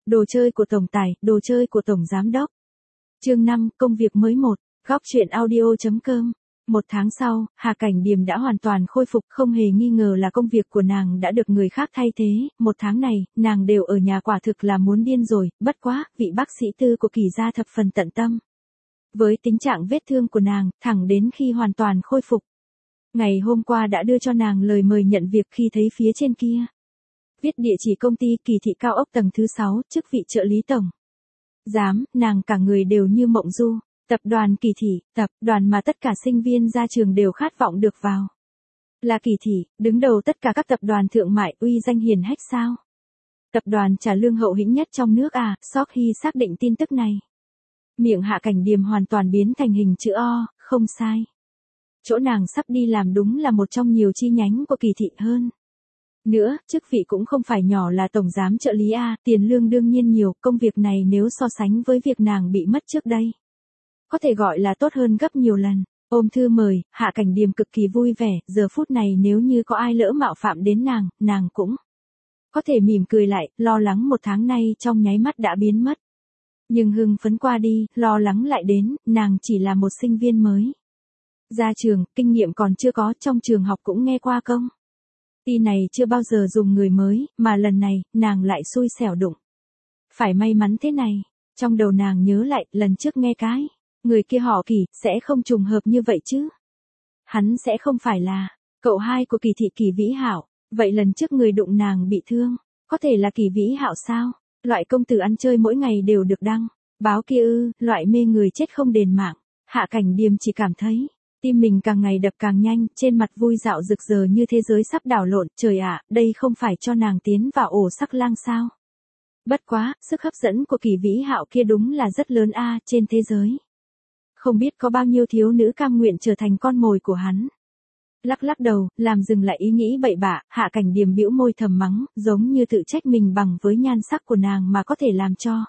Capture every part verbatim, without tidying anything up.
Đồ chơi của tổng tài, đồ chơi của tổng giám đốc. Chương năm, công việc mới một. Góc truyện audio.com. Một tháng sau, Hà Cảnh Điềm đã hoàn toàn khôi phục, không hề nghi ngờ là công việc của nàng đã được người khác thay thế. Một tháng này, nàng đều ở nhà quả thực là muốn điên rồi, bất quá, vị bác sĩ tư của Kỳ gia thập phần tận tâm. Với tình trạng vết thương của nàng, thẳng đến khi hoàn toàn khôi phục. Ngày hôm qua đã đưa cho nàng lời mời nhận việc khi thấy phía trên kia. Viết địa chỉ công ty Kỳ thị cao ốc tầng thứ sáu, chức vị trợ lý tổng. Dám, nàng cả người đều như mộng du. Tập đoàn Kỳ thị, tập đoàn mà tất cả sinh viên ra trường đều khát vọng được vào. Là Kỳ thị, đứng đầu tất cả các tập đoàn thượng mại uy danh hiển hách sao? Tập đoàn trả lương hậu hĩnh nhất trong nước à? Sóc Hy xác định tin tức này. Miệng Hạ Cảnh Điềm hoàn toàn biến thành hình chữ O, không sai. Chỗ nàng sắp đi làm đúng là một trong nhiều chi nhánh của Kỳ thị hơn. Nữa, chức vị cũng không phải nhỏ, là tổng giám trợ lý A, tiền lương đương nhiên nhiều, công việc này nếu so sánh với việc nàng bị mất trước đây, có thể gọi là tốt hơn gấp nhiều lần. Ôm thư mời, Hạ Cảnh Điềm cực kỳ vui vẻ, giờ phút này nếu như có ai lỡ mạo phạm đến nàng, nàng cũng có thể mỉm cười lại, lo lắng một tháng nay trong nháy mắt đã biến mất. Nhưng hưng phấn qua đi, lo lắng lại đến, nàng chỉ là một sinh viên mới. Ra trường, kinh nghiệm còn chưa có, trong trường học cũng nghe qua công ty này chưa bao giờ dùng người mới, mà lần này, nàng lại xui xẻo đụng. Phải may mắn thế này, trong đầu nàng nhớ lại, lần trước nghe cái, người kia họ Kỳ, sẽ không trùng hợp như vậy chứ. Hắn sẽ không phải là cậu hai của Kỳ thị Kỳ Vĩ Hạo, vậy lần trước người đụng nàng bị thương, có thể là Kỳ Vĩ Hạo sao? Loại công tử ăn chơi mỗi ngày đều được đăng báo kia ư? Loại mê người chết không đền mạng. Hạ Cảnh Điềm chỉ cảm thấy tim mình càng ngày đập càng nhanh, trên mặt vui dạo rực rỡ như thế giới sắp đảo lộn. Trời ạ, đây không phải cho nàng tiến vào ổ sắc lang sao? Bất quá, sức hấp dẫn của Kỳ Vĩ Hạo kia đúng là rất lớn a, trên thế giới. Không biết có bao nhiêu thiếu nữ cam nguyện trở thành con mồi của hắn. Lắc lắc đầu, làm dừng lại ý nghĩ bậy bạ, Hạ Cảnh Điềm bĩu môi thầm mắng, giống như tự trách mình bằng với nhan sắc của nàng mà có thể làm cho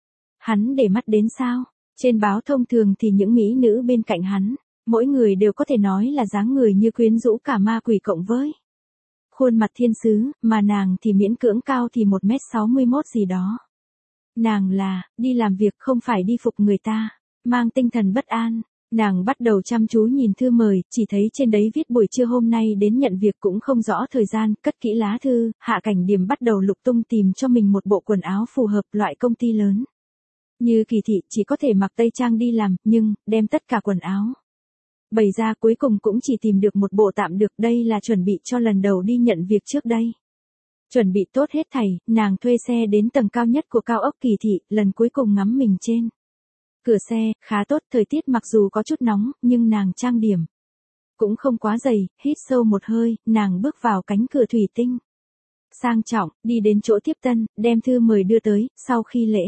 hắn để mắt đến sao? Trên báo thông thường thì những mỹ nữ bên cạnh hắn, mỗi người đều có thể nói là dáng người như quyến rũ cả ma quỷ cộng với khuôn mặt thiên sứ, mà nàng thì miễn cưỡng cao thì một mét sáu mươi mốt gì đó. Nàng là, đi làm việc không phải đi phục người ta, mang tinh thần bất an. Nàng bắt đầu chăm chú nhìn thư mời, chỉ thấy trên đấy viết buổi trưa hôm nay đến nhận việc, cũng không rõ thời gian. Cất kỹ lá thư, Hạ Cảnh Điềm bắt đầu lục tung tìm cho mình một bộ quần áo phù hợp. Loại công ty lớn như Kỳ thị chỉ có thể mặc tây trang đi làm, nhưng đem tất cả quần áo bày ra cuối cùng cũng chỉ tìm được một bộ tạm được. Đây là chuẩn bị cho lần đầu đi nhận việc trước đây. Chuẩn bị tốt hết thảy, nàng thuê xe đến tầng cao nhất của cao ốc Kỳ thị, lần cuối cùng ngắm mình trên cửa xe. Khá tốt, thời tiết mặc dù có chút nóng, nhưng nàng trang điểm cũng không quá dày. Hít sâu một hơi, nàng bước vào cánh cửa thủy tinh sang trọng, đi đến chỗ tiếp tân, đem thư mời đưa tới. Sau khi lễ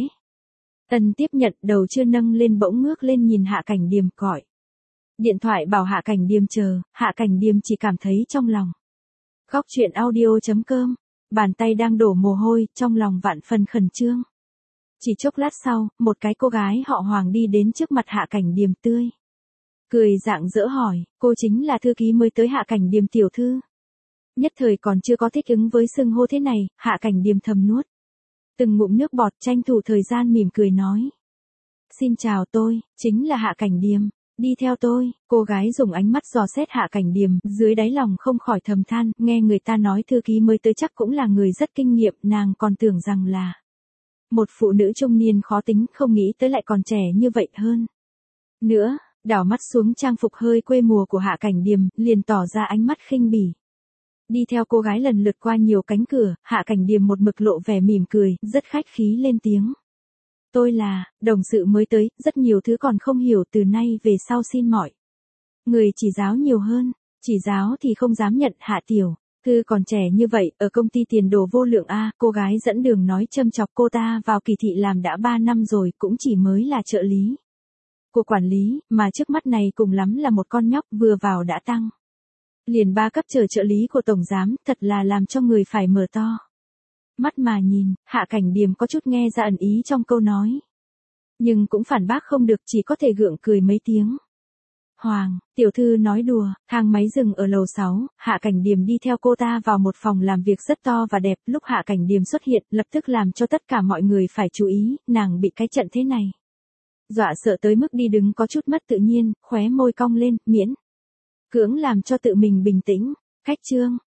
tân tiếp nhận, đầu chưa nâng lên bỗng ngước lên nhìn Hạ Cảnh Điềm, gọi điện thoại bảo Hạ Cảnh Điềm chờ. Hạ Cảnh Điềm chỉ cảm thấy trong lòng. Góc truyện audio.com. Bàn tay đang đổ mồ hôi, trong lòng vạn phần khẩn trương. Chỉ chốc lát sau, một cái cô gái họ Hoàng đi đến trước mặt Hạ Cảnh Điềm, tươi cười rạng rỡ hỏi, cô chính là thư ký mới tới Hạ Cảnh Điềm tiểu thư? Nhất thời còn chưa có thích ứng với xưng hô thế này, Hạ Cảnh Điềm thầm nuốt từng ngụm nước bọt, tranh thủ thời gian mỉm cười nói. Xin chào, tôi chính là Hạ Cảnh Điềm, đi theo tôi. Cô gái dùng ánh mắt dò xét Hạ Cảnh Điềm, dưới đáy lòng không khỏi thầm than, nghe người ta nói thư ký mới tới chắc cũng là người rất kinh nghiệm, nàng còn tưởng rằng là một phụ nữ trung niên khó tính, không nghĩ tới lại còn trẻ như vậy hơn. Nữa, đảo mắt xuống trang phục hơi quê mùa của Hạ Cảnh Điềm, liền tỏ ra ánh mắt khinh bỉ. Đi theo cô gái lần lượt qua nhiều cánh cửa, Hạ Cảnh Điềm một mực lộ vẻ mỉm cười, rất khách khí lên tiếng. Tôi là, đồng sự mới tới, rất nhiều thứ còn không hiểu, từ nay về sau xin mọi người chỉ giáo nhiều hơn. Chỉ giáo thì không dám nhận, Hạ tiểu thư còn trẻ như vậy, ở công ty tiền đồ vô lượng a. Cô gái dẫn đường nói châm chọc cô ta vào Kỳ thị làm đã ba năm rồi, cũng chỉ mới là trợ lý của quản lý, mà trước mắt này cùng lắm là một con nhóc vừa vào đã tăng liền ba cấp trở trợ lý của tổng giám, thật là làm cho người phải mở to mắt mà nhìn. Hạ Cảnh Điềm có chút nghe ra ẩn ý trong câu nói, nhưng cũng phản bác không được, chỉ có thể gượng cười mấy tiếng. Hoàng, tiểu thư nói đùa, thang máy dừng ở lầu sáu, Hạ Cảnh Điềm đi theo cô ta vào một phòng làm việc rất to và đẹp, lúc Hạ Cảnh Điềm xuất hiện, lập tức làm cho tất cả mọi người phải chú ý, nàng bị cái trận thế này. Dọa sợ tới mức đi đứng có chút mất tự nhiên, khóe môi cong lên, miễn cưỡng làm cho tự mình bình tĩnh, khách trương,